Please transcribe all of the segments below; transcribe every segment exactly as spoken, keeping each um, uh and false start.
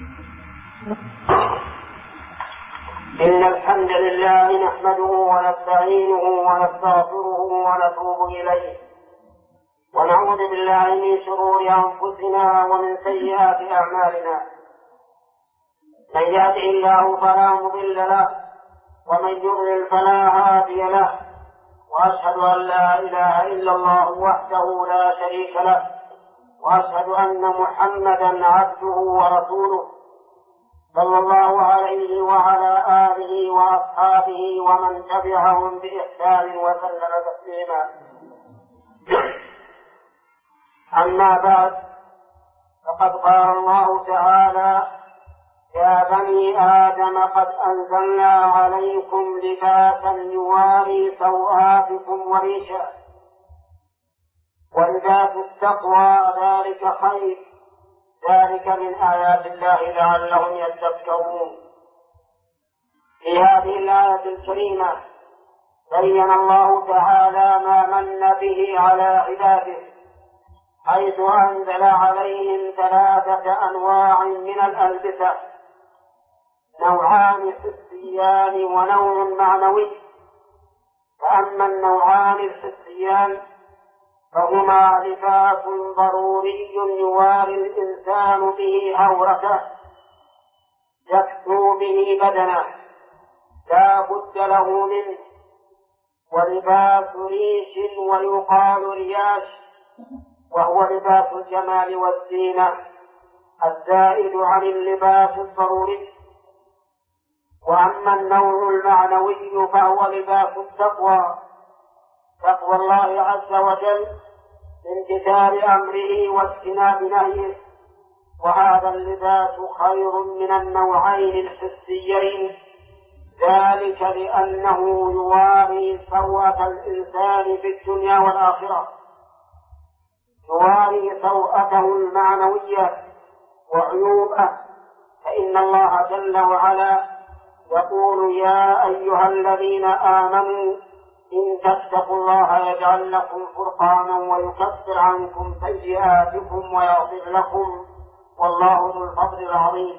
إن الحمد لله نحمده ونستعينه ونستغفره ونتوب إليه ونعوذ بالله من شرور أنفسنا ومن سيئات أعمالنا. من يهده الله فلا مضل له ومن يضلل فلا هادي له، وأشهد أن لا إله إلا الله وحده لا شريك له، وأشهد أن محمدا عبده ورسوله صلى الله عليه وعلى آله وأصحابه ومن تبعهم بإحسان وسلم تسليما. أما بعد، فقد قال الله تعالى: يا بني آدم قد أنزلنا عليكم لباسا يواري سوآتكم وريشا، ولباس التقوى ذلك خير، ذلك من آيات الله لعلهم يتذكرون. في هذه الآية الكريمة بين الله تعالى ما من به على عباده، حيث أنزل عليهم ثلاثة أنواع من الألبسة: نوعان حسيان ونوع معنوي. فأما النوعان الحسيان فهما لباس ضروري يواري الإنسان به عورته، يكسو به بدنه لا بد له منه، ولباس ريش ويقال رياش، وهو لباس الجمال والزينة الزائد عن اللباس الضروري. وأما النوع المعنوي فهو لباس التقوى، تقوى الله عز وجل بامتثال أمره واجتناب نهيه، وهذا اللباس خير من النوعين الحسيين، ذلك لأنه يواري سوءة الإنسان في الدنيا والآخرة، يواري سوءته المعنوية وعيوبه. فإن الله جل وعلا يقول: يا أيها الذين آمنوا إن تتقوا الله يجعل لكم فرقانا ويكفر عنكم سيئاتكم ويغفر لكم، والله ذو الفضل العظيم.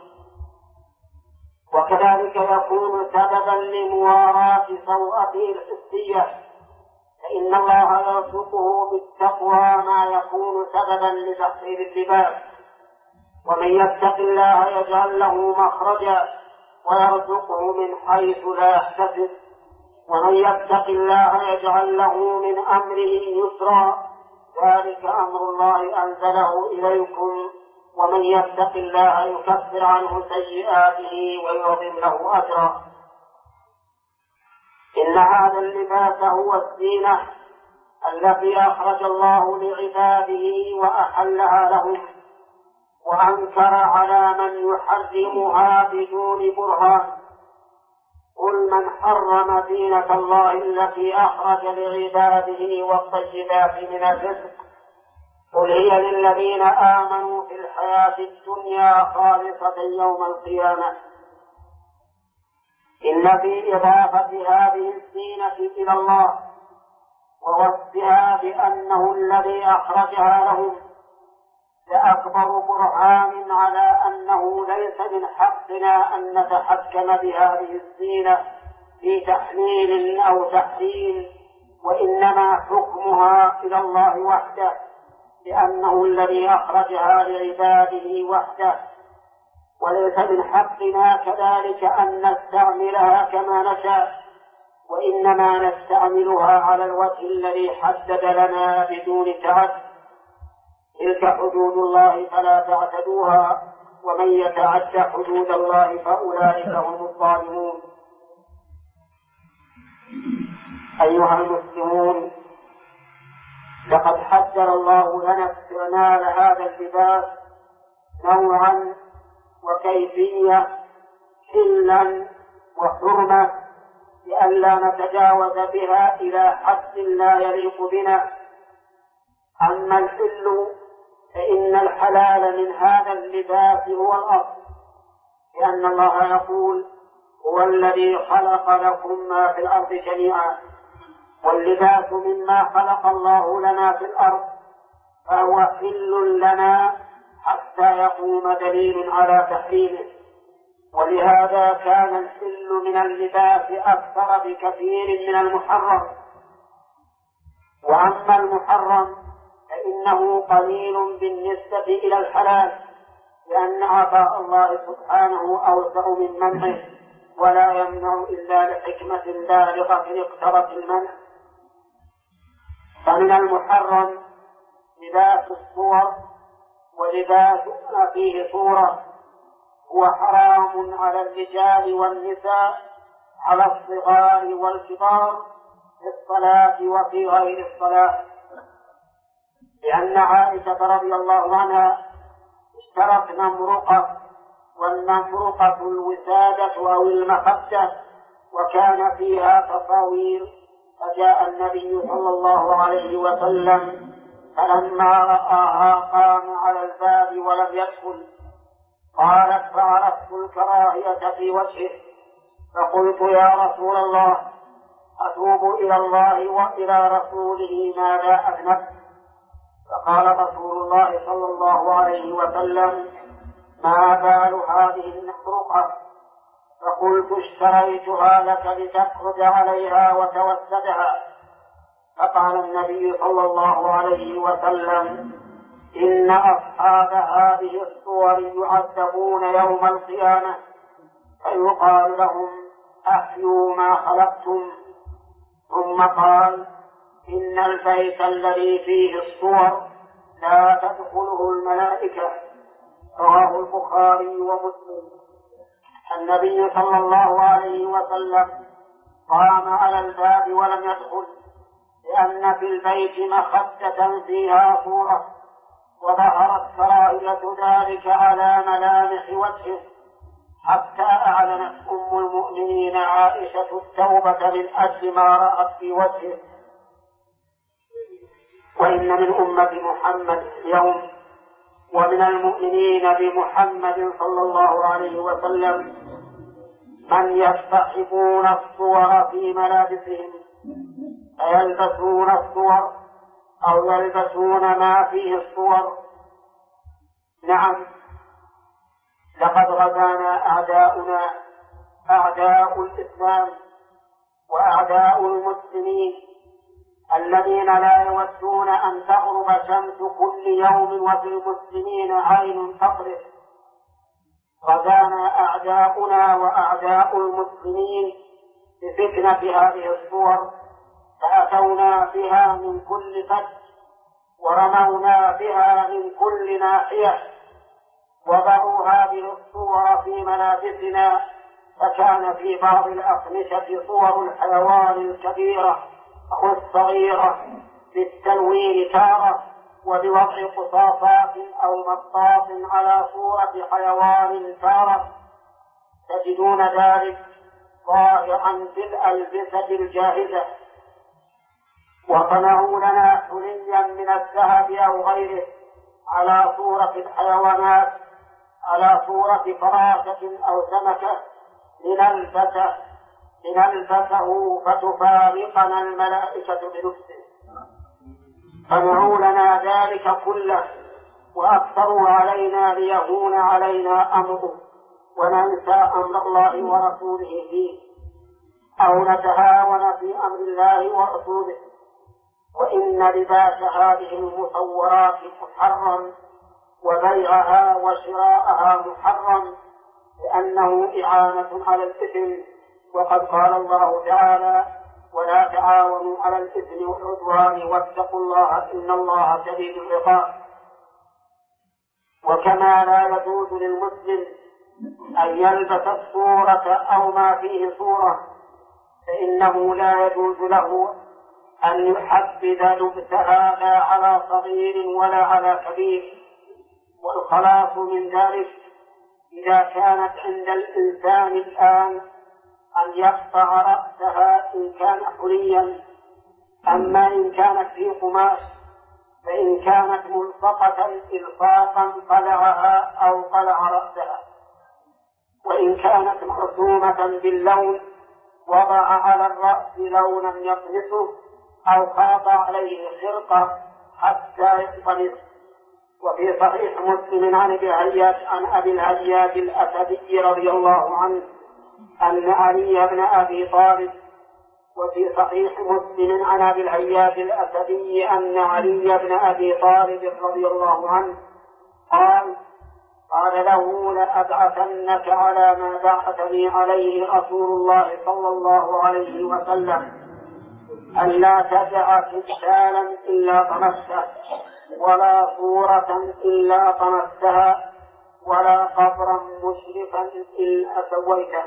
وكذلك يكون سببا لمواراة سوءته الحسية، فإن الله يرزقه بالتقوى ما يكون سببا لتحصيل اللباس. ومن يتق الله يجعل له مخرجا ويرزقه من حيث لا يحتسب، ومن يتق الله يجعل له من أمره يسرا، ذلك أمر الله أنزله إليكم، ومن يتق الله يكفر عنه سيئاته ويعظم له أجرا. إن هذا اللباس هو الزينة التي أخرج الله لعباده وأحلها لهم، وأنكر على من يحرمها بدون برهان. قل من حرم زينة الله التي أخرج لعباده والطيبات من الرزق، قل هي للذين آمنوا في الحياة الدنيا خالصة يوم القيامة. إن في إضافة هذه الزينة إلى الله ووصفها بأنه الذي أخرجها لهم لأكبر برهان على أنه ليس من حقنا أن نتحكم بهذه الزينة في تحليل أو تحريم، وإنما حكمها إلى الله وحده، لأنه الذي أخرجها لعباده وحده. وليس من حقنا كذلك أن نستعملها كما نشاء، وإنما نستعملها على الوجه الذي حدد لنا بدون تعد. تلك حدود الله فلا تعتدوها، ومن يتعد حدود الله فأولئك هم الظالمون. أيها المسلمون، لقد حذر الله لنا استعمال هذا اللباس نوعا وكيفية، حلا وحرمة، لئلا نتجاوز بها إلى حد لا يليق بنا. أما الحل فإن الحلال من هذا اللباس هو الأصل، لأن الله يقول: هو الذي خلق لكم ما في الأرض جميعا. واللباس مما خلق الله لنا في الأرض، فهو حل لنا حتى يقوم دليل على تحريمه. ولهذا كان الحل من اللباس أكثر بكثير من المحرم. وأما المحرم فإنه قليل بالنسبة إلى الحلال، لأن عطاء الله سبحانه أوسع من منعه، ولا يمنع إلا لحكمة بالغة اقتضت المنع. فمن المحرم لباس الصور، ولباس ما فيه صورة هو حرام على الرجال والنساء، على الصغار والكبار، في الصلاة وفي غير الصلاة. لأن عائشة رضي الله عنها اشترت نمرقة، والنمرقة الوسادة أو المخدة، وكان فيها تصاوير. فجاء النبي صلى الله عليه وسلم فلما رآها قام على الباب ولم يدخل. قالت فعرفت الكراهية في وجهه، فقلت يا رسول الله أتوب إلى الله وإلى رسوله ماذا أذنبت؟ فقال رسول الله صلى الله عليه وسلم ما بال هذه النمرقة؟ فقلت اشتريتها لك لتخرج عليها وتوسدها. فقال النبي صلى الله عليه وسلم إن أصحاب هذه الصور يعذبون يوم القيامة، فيقال لهم أحيوا ما خلقتم. ثم قال إن البيت الذي فيه الصور لا تدخله الملائكة. رواه البخاري ومسلم. النبي صلى الله عليه وسلم قام على الباب ولم يدخل، لأن في البيت مخدة فيها صورة، وظهرت كراهية ذلك على ملامح وجهه، حتى أعلنت أم المؤمنين عائشة التوبة من أجل ما رأت في وجهه. وإن من أمة محمد اليوم ومن المؤمنين بمحمد صلى الله عليه وسلم من يستحبون الصور في ملابسهم، فيلبسون الصور أو يلبسون ما فيه الصور. نعم، لقد غزانا أعداؤنا أعداء الإسلام وأعداء المسلمين الذين لا يودون أن تغرب شمس كل يوم وفي المسلمين عين تطرف. غزانا أعداؤنا وأعداء المسلمين بفتنة هذه الصور، فأتونا بها من كل فج، ورمونا بها من كل ناحية، وضعوا هذه الصور في ملابسنا. فكان في بعض الأقمشة صور الحيوان الكبيرة أو الصغيرة بالتلوين تارة، وبوضع قصاصات أو مطاط على صورة حيوان تارة. تجدون ذلك ظاهرا في الألبسة الجاهزة. وصنعوا لنا حليا من الذهب أو غيره على صورة الحيوانات، على صورة فراشة أو سمكة، لنلبسه لنلبسه فتفارقنا الملائكة بنفسه. صنعوا لنا ذلك كله وأكثروا علينا ليهون علينا أمره، وننسى أمر الله ورسوله فيه، أو نتهاون في أمر الله ورسوله. وإن لباس هذه المصورات محرم، وبيعها وشراءها محرم، لأنه إعانة على الإثم. وقد قال الله تعالى ولا تعاونوا على الإثم والعدوان واتقوا الله إن الله شديد العقاب. وكما لا يجوز للمسلم أن يلبس الصورة أو ما فيه صورة، فإنه لا يجوز له أن يحدد لبسها لا على صغير ولا على كبير. والخلاص من ذلك إذا كانت عند الإنسان الآن أن يقطع رأسها إن كان حليا. أما إن كانت في قماش فإن كانت ملصقة إلصاقا قلعها أو قلع رأسها. وإن كانت مرسومة باللون وضع على الرأس لونا يطمسه أو خاض عليه خرقة حتى يطمس. وفي صحيح مسلم عن ابي الهياج عن ابي الهياج الاسدي رضي الله عنه ان علي بن ابي طالب وفي صحيح مسلم عن ابي الهياج الاسدي ان علي بن ابي طالب رضي الله عنه قال قال له لأبعثنك على ما بعثني عليه رسول الله صلى الله عليه وسلم ألا تدع تمثالا إلا طمسته ولا صورة إلا طمستها ولا قبرا مشرفا إلا سويته.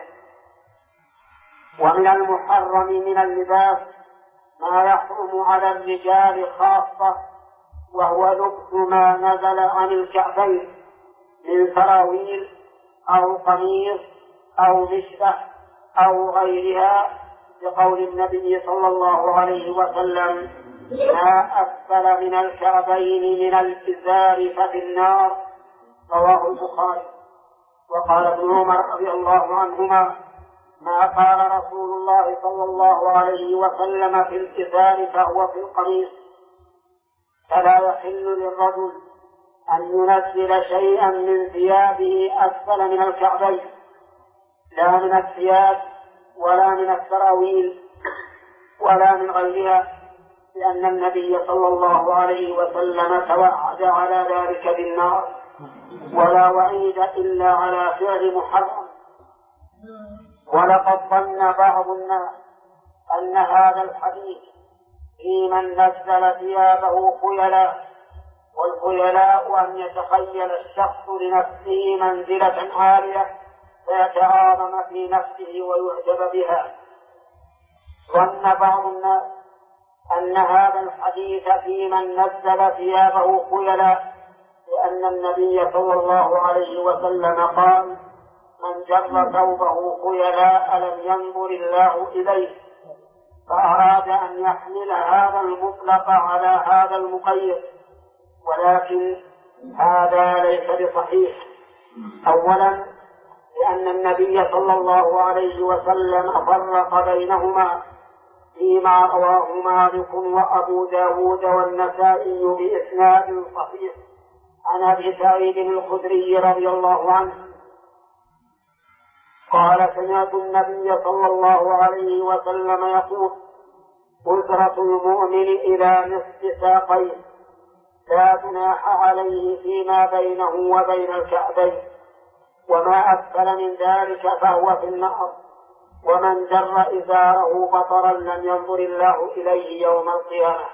ومن المحرم من اللباس ما يحرم على الرجال خاصة وهو لبس ما نزل عن الكعبين من سراويل أو قميص أو مشبه أو غيرها، بقول النبي صلى الله عليه وسلم ما أسفل من الكعبين من الإزار ففي النار، رواه البخاري. وقال ابن عمر رضي الله عنهما ما قال رسول الله صلى الله عليه وسلم في الإزار فهو في القميص. فلا يحل للرجل أن ينزل شيئا من ثيابه أسفل من الكعبين، لا من الثياب ولا من السراويل ولا من غيرها، لأن النبي صلى الله عليه وسلم توعد على ذلك بالنار، ولا وعيد إلا على فعل محرم. ولقد ظن بعض الناس أن هذا الحديث في من نزل ثيابه خيلاء، والخيلاء أن يتخيل الشخص لنفسه منزلة عالية فيتعاظم في نفسه ويعجب بها. ظن بعض الناس أن هذا الحديث في من نزل ثيابه خيلاء، لأن النبي صلى الله عليه وسلم قال من جر ثوبه خيلاء لم ينظر الله إليه، فأراد أن يحمل هذا المطلق على هذا المقيد، ولكن هذا ليس بصحيح. أولا لأن النبي صلى الله عليه وسلم فرق بينهما فيما رواه مالك وأبو داود والنسائي بإسناد صحيح عن أبي سعيد الخدري رضي الله عنه قال سمعت النبي صلى الله عليه وسلم يقول أسرة المؤمن إلى نصف ساقيه لا جناح عليه فيما بينه وبين الكعبين، وما أسفل من ذلك فهو في النار، ومن جر إزاره بطرا لم ينظر الله إليه يوم القيامة.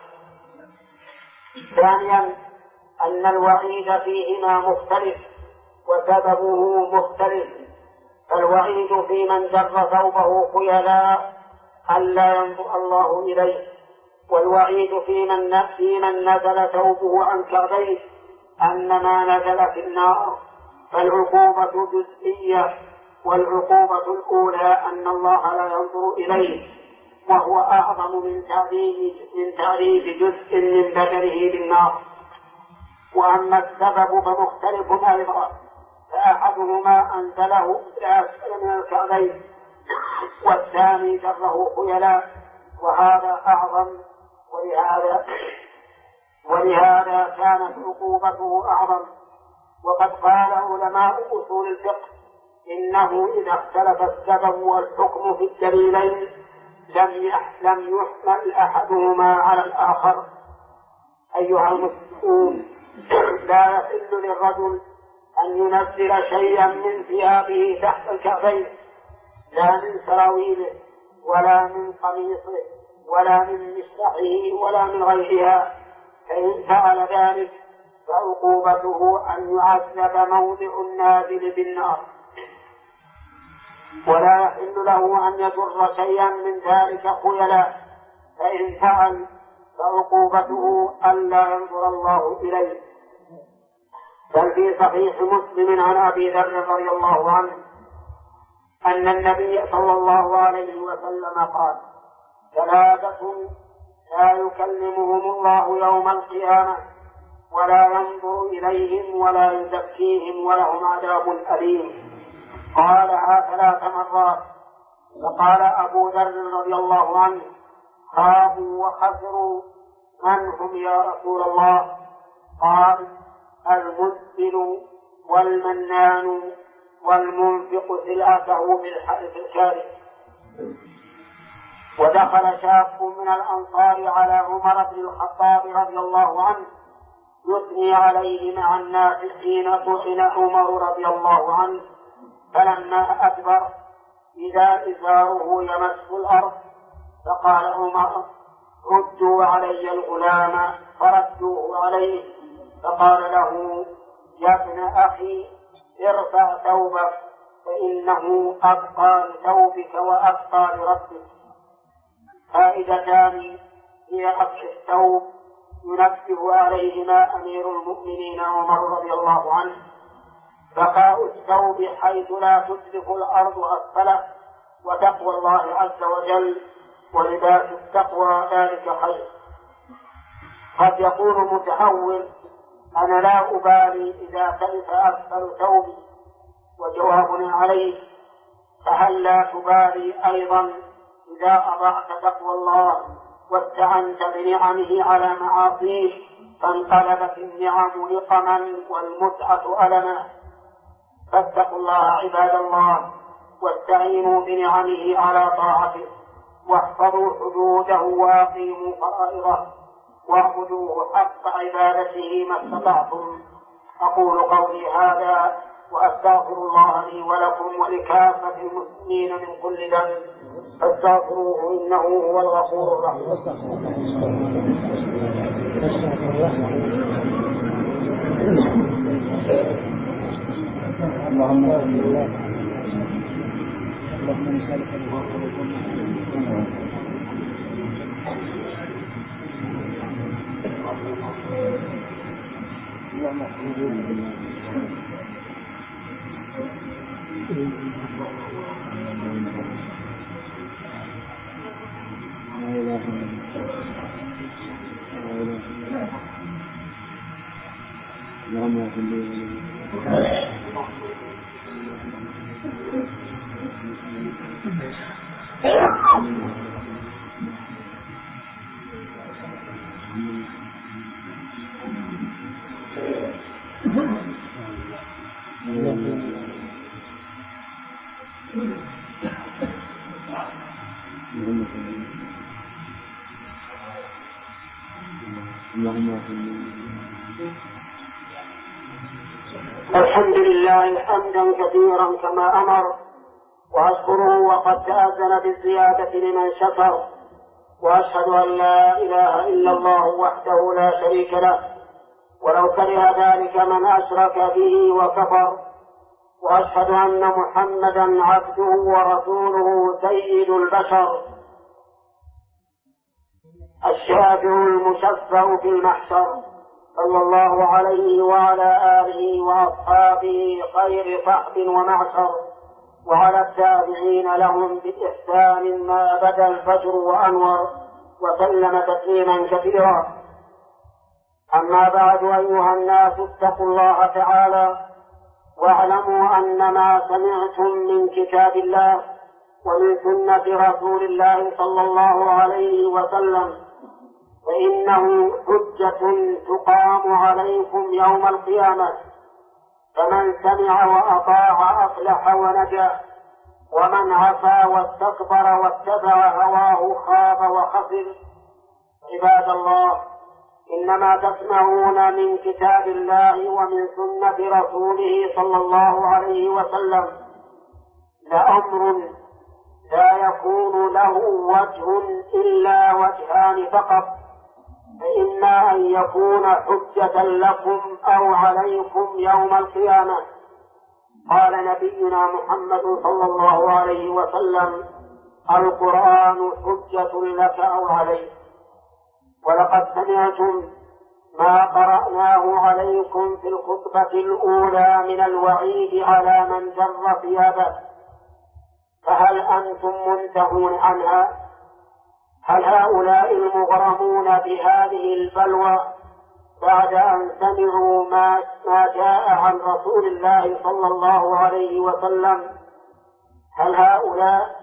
ثانيا أن الوعيد فيهما مختلف وسببه مختلف، فالوعيد في من جر ثوبه خيلاء ألا ينظر الله إليه، والوعيد في من في من نزل ثوبه عن كعبيه أن ما نزل في النار، فالعقوبة جزئية، والعقوبة الأولى أن الله لا ينظر إليه، وهو أعظم من تعذيب من تعذيب جزء من بدنه بالنار. وأما السبب فمختلف أيضا، فأحدهما أنزله أسفل من الكعبين والثاني جره خيلاء، وهذا أعظم، ولهذا ولهذا كانت عقوبته أعظم. وقد قال علماء أصول الفقه إنه إذا اختلف السبب والحكم في الدليلين لم لم يحمل أحدهما على الآخر. أيها المسلمون، لا يحل للرجل أن ينزل شيئا من ثيابه تحت الكعبين، لا من سراويله ولا من قميصه ولا من مشرحه ولا من غيرها، فإن فعل ذلك فعقوبته أن يعذب موضع النازل بالنار. ولا يحل له أن يجر شيئا من ذلك خيلاء، فإن فعل فعقوبته ألا ينظر الله إليه. بل في صحيح مسلم عن أبي ذر رضي الله عنه أن النبي صلى الله عليه وسلم قال ثلاثة لا يكلمهم الله يوم القيامة ولا ينظر إليهم ولا يزكيهم ولهم عذاب أليم. قالها ثلاث مرات. فقال أبو ذر رضي الله عنه خابوا وخسروا من هم يا رسول الله؟ قال المسبل والمنان والمنفق سلعته في الكارث. ودخل شاب من الأنصار على عمر بن الخطاب رضي الله عنه يثني عليه مع الناس حين طحن عمر رضي الله عنه، فلما أدبر إذا إزاره يمس الأرض، فقال عمر: ردوا علي الغلام، فردوه عليه، فقال له: يا ابن أخي ارفع ثوبك فإنه أبقى لثوبك وأبقى لربك. فائدتان في رفع الثوب ينبه عليهما أمير المؤمنين عمر رضي الله عنه: بقاء الثوب حيث لا تتلف الأرض أسفله، وتقوى الله عز وجل، ولباس التقوى ذلك خير. قد يقول متحول: أنا لا أبالي إذا تلف أسفل ثوبي، وجوابنا عليه: فهل لا تبالي أيضا إذا أضعت تقوى الله واستعنت بنعمه على معاصيه فانقلبت النعم لقما والمتعة ألما؟ فاتقوا الله عباد الله، واستعينوا بنعمه على طاعته، واحفظوا حدوده وأقيموا فرائضه، واعبدوه حق عبادته ما استطعتم. أقول قولي هذا وأستغفر الله لي ولكم ولكافة المسلمين من كل ذنب، فاستغفروه إنه هو الغفور الرحيم. اللهم صل الله اللهم نسألك الغفور الحمد لله حمدا كثيرا كما أمر، وأشكره وقد تأذن بالزيادة لمن شكر، وأشهد أن لا إله إلا الله وحده لا شريك له، ولو كره ذلك من أشرك به وكفر، وأشهد أن محمدا عبده ورسوله سيد البشر الشافع المشفع في المحشر، صلى الله عليه وعلى آله وأصحابه خير صحب ومعشر، وعلى التابعين لهم بإحسان ما بدا الفجر وأنور، وسلم تسليما كثيرا. أما بعد، أيها الناس اتقوا الله تعالى، واعلموا أن ما سمعتم من كتاب الله ومن سنة رسول الله صلى الله عليه وسلم فإنه حجة تقام عليكم يوم القيامة، فمن سمع وأطاع أفلح ونجا، ومن عصى واستكبر واتبع هواه خاب وخسر. عباد الله، إنما تسمعون من كتاب الله ومن سنة رسوله صلى الله عليه وسلم لأمر لا يكون له وجه إلا وجهان فقط، فإما أن يكون حجة لكم أو عليكم يوم القيامة. قال نبينا محمد صلى الله عليه وسلم: القرآن حجة لك أو عليك. ولقد سمعتم ما قرأناه عليكم في الخطبة الأولى من الوعيد على من جر ثيابه، فهل أنتم منتهون عنها؟ هل هؤلاء المغرمون بهذه البلوى بعد أن سمعوا ما, ما جاء عن رسول الله صلى الله عليه وسلم، هل هؤلاء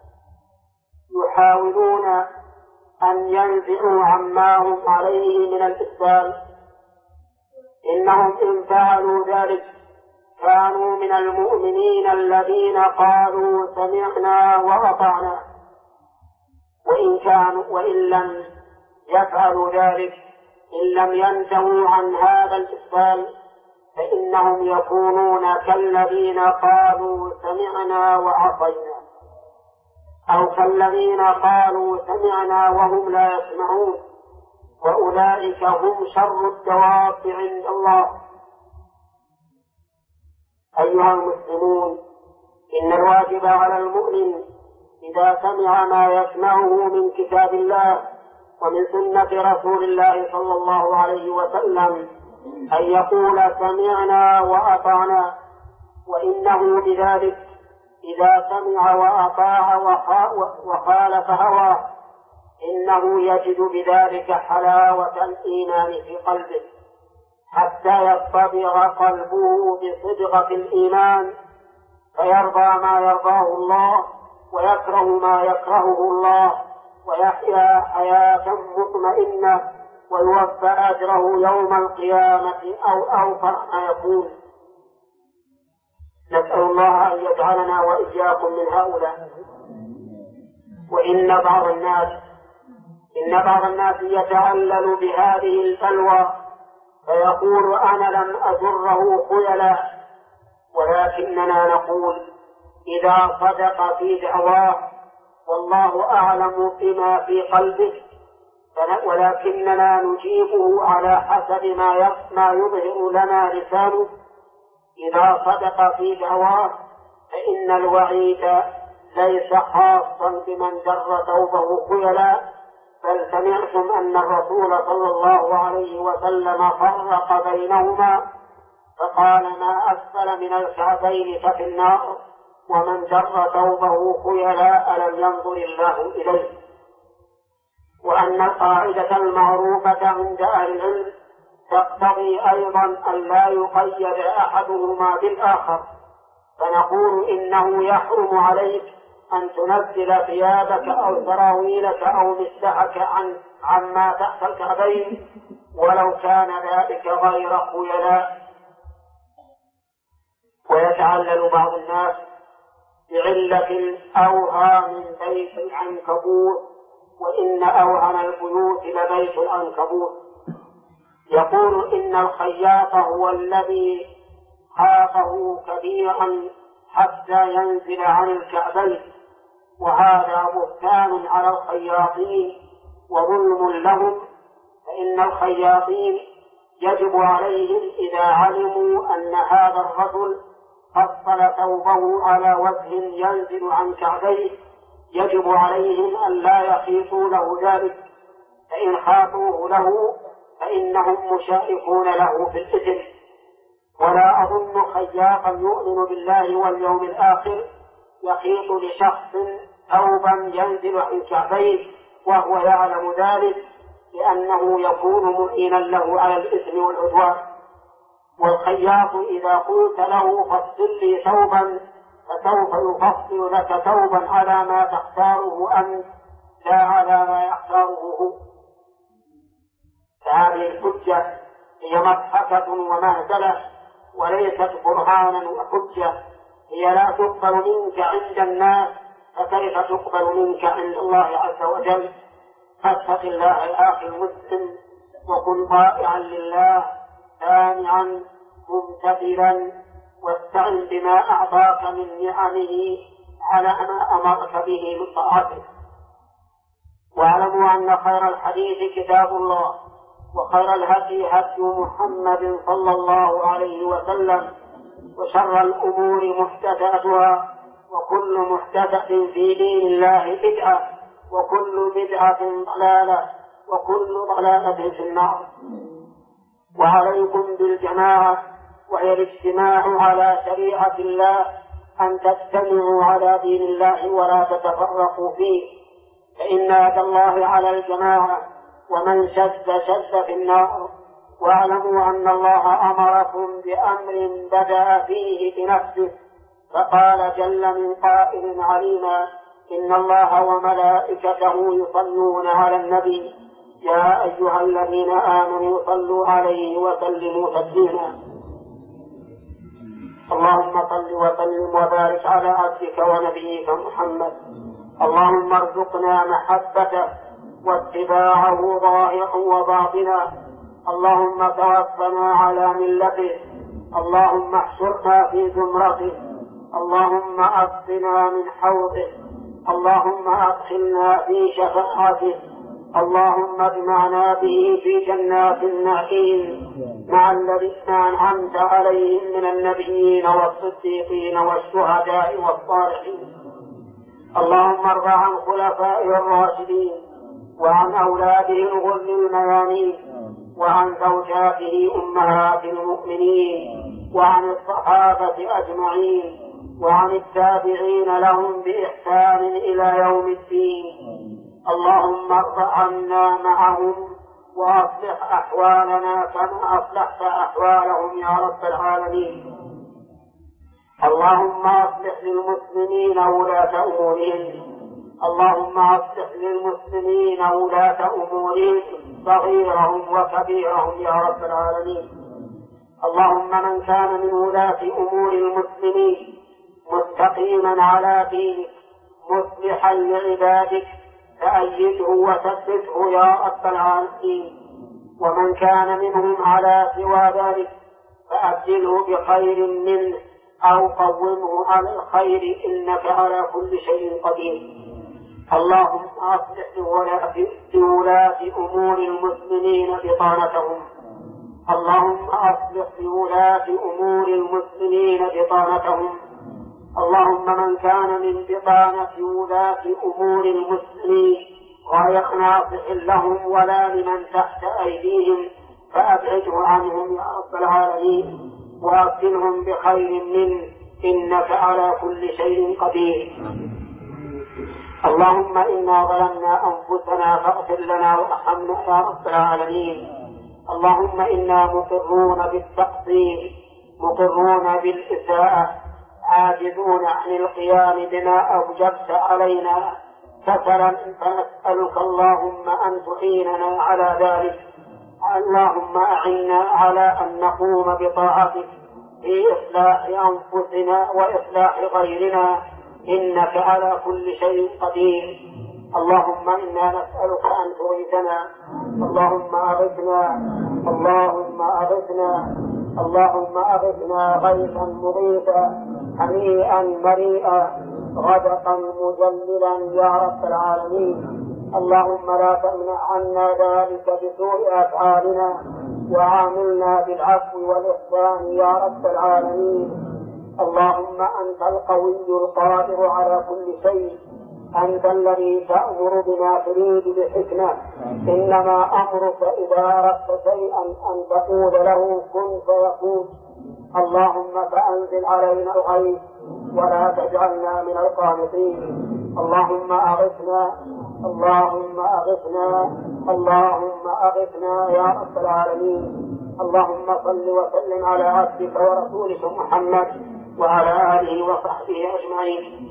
يحاولون أن ينزعوا عما هم عليه من الإسلام؟ إنهم إن فعلوا ذلك كانوا من المؤمنين الذين قالوا سمعنا وأطعنا، وإن كانوا وإن لم يفعلوا ذلك إن لم ينتهوا عن هذا الإسلام فإنهم يكونون كالذين قالوا سمعنا وعصينا، أو كالذين قالوا سمعنا وهم لا يسمعون، وأولئك هم شر الدواب عند الله. أيها المسلمون، إن الواجب على المؤمن إذا سمع ما يسمعه من كتاب الله ومن سنة رسول الله صلى الله عليه وسلم أن يقول سمعنا وأطعنا، وإنه بذلك إذا سمع وأطاع وخالف هواه إنه يجد بذلك حلاوة الإيمان في قلبه حتى يصطبغ قلبه بصدغة الإيمان فيرضى ما يرضاه الله ويكره ما يكرهه الله، ويحيا حياة مطمئنة ويوفى أجره يوم القيامة أو أوفر ما يكون. نسأل الله أن يجعلنا وإياكم من هؤلاء. وإن بعض الناس إن بعض الناس يتعلل بهذه البلوى فيقول أنا لم أجره خيلا، ولكننا نقول إذا صدق في دعواه والله أعلم بما في قلبه، ولكننا نجيبه على حسب ما يظهر لنا لسانه. إذا صدق في دعواه فإن الوعيد ليس خاصا بمن جر ثوبه خيلا، بل سمعتم أن الرسول صلى الله عليه وسلم فرق بينهما فقال ما أسفل من الكعبين ففي النار، ومن جر ثوبه خيلا ألم ينظر الله إليه. وأن القاعدة المعروفة عند أهل العلم تقتضي أيضا أن لا يقيد أحدهما بالآخر، فنقول إنه يحرم عليك أن تنزل ثيابك أو سراويلك أو مسحك عن عما تحت الكعبين ولو كان ذلك غير خيلاء. ويتعلل بعض الناس بعلة أوهى من بيت العنكبوت، وإن أوهن البيوت لبيت العنكبوت. يقول إن الخياط هو الذي خافه كبيرا حتى ينزل عن الكعبين، وهذا بهتان على الخياطين وظلم لهم، فإن الخياطين يجب عليهم إذا علموا أن هذا الرجل فصل ثوبه على وجه ينزل عن كعبيه يجب عليهم أن لا يخيطوا له ذلك، فإن خاطوه له فإنهم مشاركون له في الإثم. ولا أظن خياطا يؤمن بالله واليوم الآخر يخيط لشخص ثوبا ينزل عن كعبيه وهو يعلم ذلك، لأنه يكون مؤمنا له على الإثم والعدوان. والخياط إذا قلت له فصل لي ثوبا فسوف يفصل لك ثوبا على ما تختاره أنت لا على ما يختاره هو. فهذه الحجة هي مضحكة ومهزلة وليست برهانا وحجة، هي لا تقبل منك عند الناس فكيف تقبل منك عند الله عز وجل. فاتق الله يا أخي المسلم وكن طائعا لله سامعا ممتثلا، واستعن بما أعطاك من نعمه على ما أمرك به من طاعته. واعلموا أن خير الحديث كتاب الله، وخير الهدي هدي محمد صلى الله عليه وسلم، وشر الأمور محدثاتها، وكل محدثة في دين الله بدعة، وكل بدعة ضلالة، وكل ضلالة في النار. وعليكم بالجماعة، وهي الاجتماع على شريعة الله، أن تجتمعوا على دين الله ولا تتفرقوا فيه، فإن يد الله على الجماعة، ومن شد شد في النار. واعلموا أن الله أمركم بأمر بدأ فيه بنفسه، فقال جل من قائل عليما إن الله وملائكته يصلون على النبي يا أيها الذين آمنوا صلوا عليه وسلموا تسليما. اللهم صل وسلم وبارك على عبدك ونبيك محمد. اللهم ارزقنا محبته واتباعه ظاهرا وباطنا. اللهم توفنا على ملته. اللهم احشرنا في زمرته. اللهم اسقنا من حوضه. اللهم ادخلنا في شفاعته. اللهم اجمعنا به في جنات النعيم مع الذين أنعمت عليهم من النبيين والصديقين والشهداء والصالحين. اللهم ارض عن خلفائه الراشدين وعن أولاده الغر الميامين وعن زوجاته أمهات المؤمنين وعن الصحابة أجمعين وعن التابعين لهم بإحسان إلى يوم الدين. اللهم ارض عنا معهم وأصلح أحوالنا كما أصلحت أحوالهم يا رب العالمين. اللهم أصلح للمسلمين ولاة أمورهم. اللهم أصلح للمسلمين ولاة أمورهم صغيرهم وكبيرهم يا رب العالمين. اللهم من كان من ولاة أمور المسلمين مستقيما على دينك مصلحا لعبادك فأيده وثبته يا رب العالمين. ومن كان منهم على سوى ذلك فأبدله بخير منه أو قومه على الخير إنك على كل شيء قدير. اللهم أصلح لولاة أمور المسلمين بطانتهم. اللهم أصلح لولاة أمور المسلمين بطانتهم. اللهم من كان من بطانة ولاة أمور المسلمين غير ناصح لهم ولا لمن تحت أيديهم فأبعده عنهم يا رب العالمين وأبدلهم بخير منه إنك على كل شيء قدير. اللهم إنا ظلمنا أنفسنا فاغفر لنا وارحمنا يا رب العالمين. اللهم إنا مقرون بالتقصير مقرون بالإساءة عاجزون عن القيام بما أوجبت علينا كثرا فنسألك اللهم أن تعيننا على ذلك. اللهم أعنا على أن نقوم بطاعتك في إصلاح أنفسنا وإصلاح غيرنا إنك على كل شيء قدير. اللهم إنا نسألك أن تغيثنا. اللهم أغثنا. اللهم أغثنا. اللهم أغثنا غيثا مغيثا هنيئا مريئا غدقا مجللا يا رب العالمين. اللهم لا تمنع عنا ذلك بسوء أفعالنا وعاملنا بالعفو والإحسان يا رب العالمين. اللهم أنت القوي القادر على كل شيء. أنت الذي تأمر بما تريد بحكمة. إنما أمرك إذا أردت شيئا أن تقول له كن فيكون. اللهم فأنزل علينا الغيث ولا تجعلنا من القانطين. اللهم أغثنا. اللهم أغثنا. اللهم أغثنا يا رب العالمين. اللهم صل وسلم على عبدك ورسولك محمد وعلى آله وصحبه أجمعين.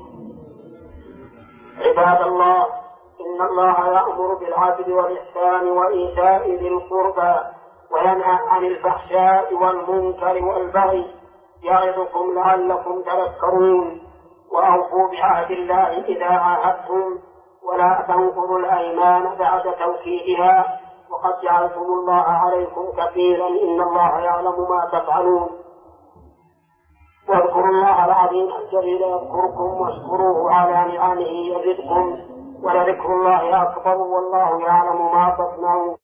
عباد الله، إن الله يأمر بالعدل والإحسان وإيتاء ذي القربى وينهى عن الفحشاء والمنكر والبغي يعظكم لعلكم تذكرون. وأوفوا بعهد الله إذا عاهدتم ولا تنقضوا الأيمان بعد توكيدها وقد جعلتم الله عليكم كفيلا إن الله يعلم ما تفعلون. واذكروا الله العظيم الجليل يذكركم واشكروه على نعمه يزدكم ولذكر الله أكبر والله يعلم ما تصنعون.